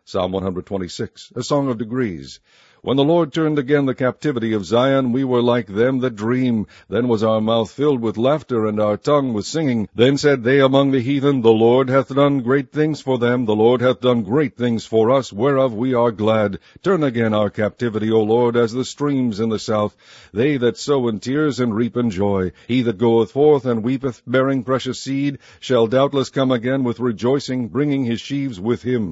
Psalm 126, a song of degrees. When the Lord turned again the captivity of Zion, we were like them that dream. Then was our mouth filled with laughter, and our tongue with singing. Then said they among the heathen, The Lord hath done great things for them. The Lord hath done great things for us, whereof we are glad. Turn again our captivity, O Lord, as the streams in the south. They that sow in tears and reap in joy. He that goeth forth and weepeth, bearing precious seed, shall doubtless come again with rejoicing, bringing his sheaves with him.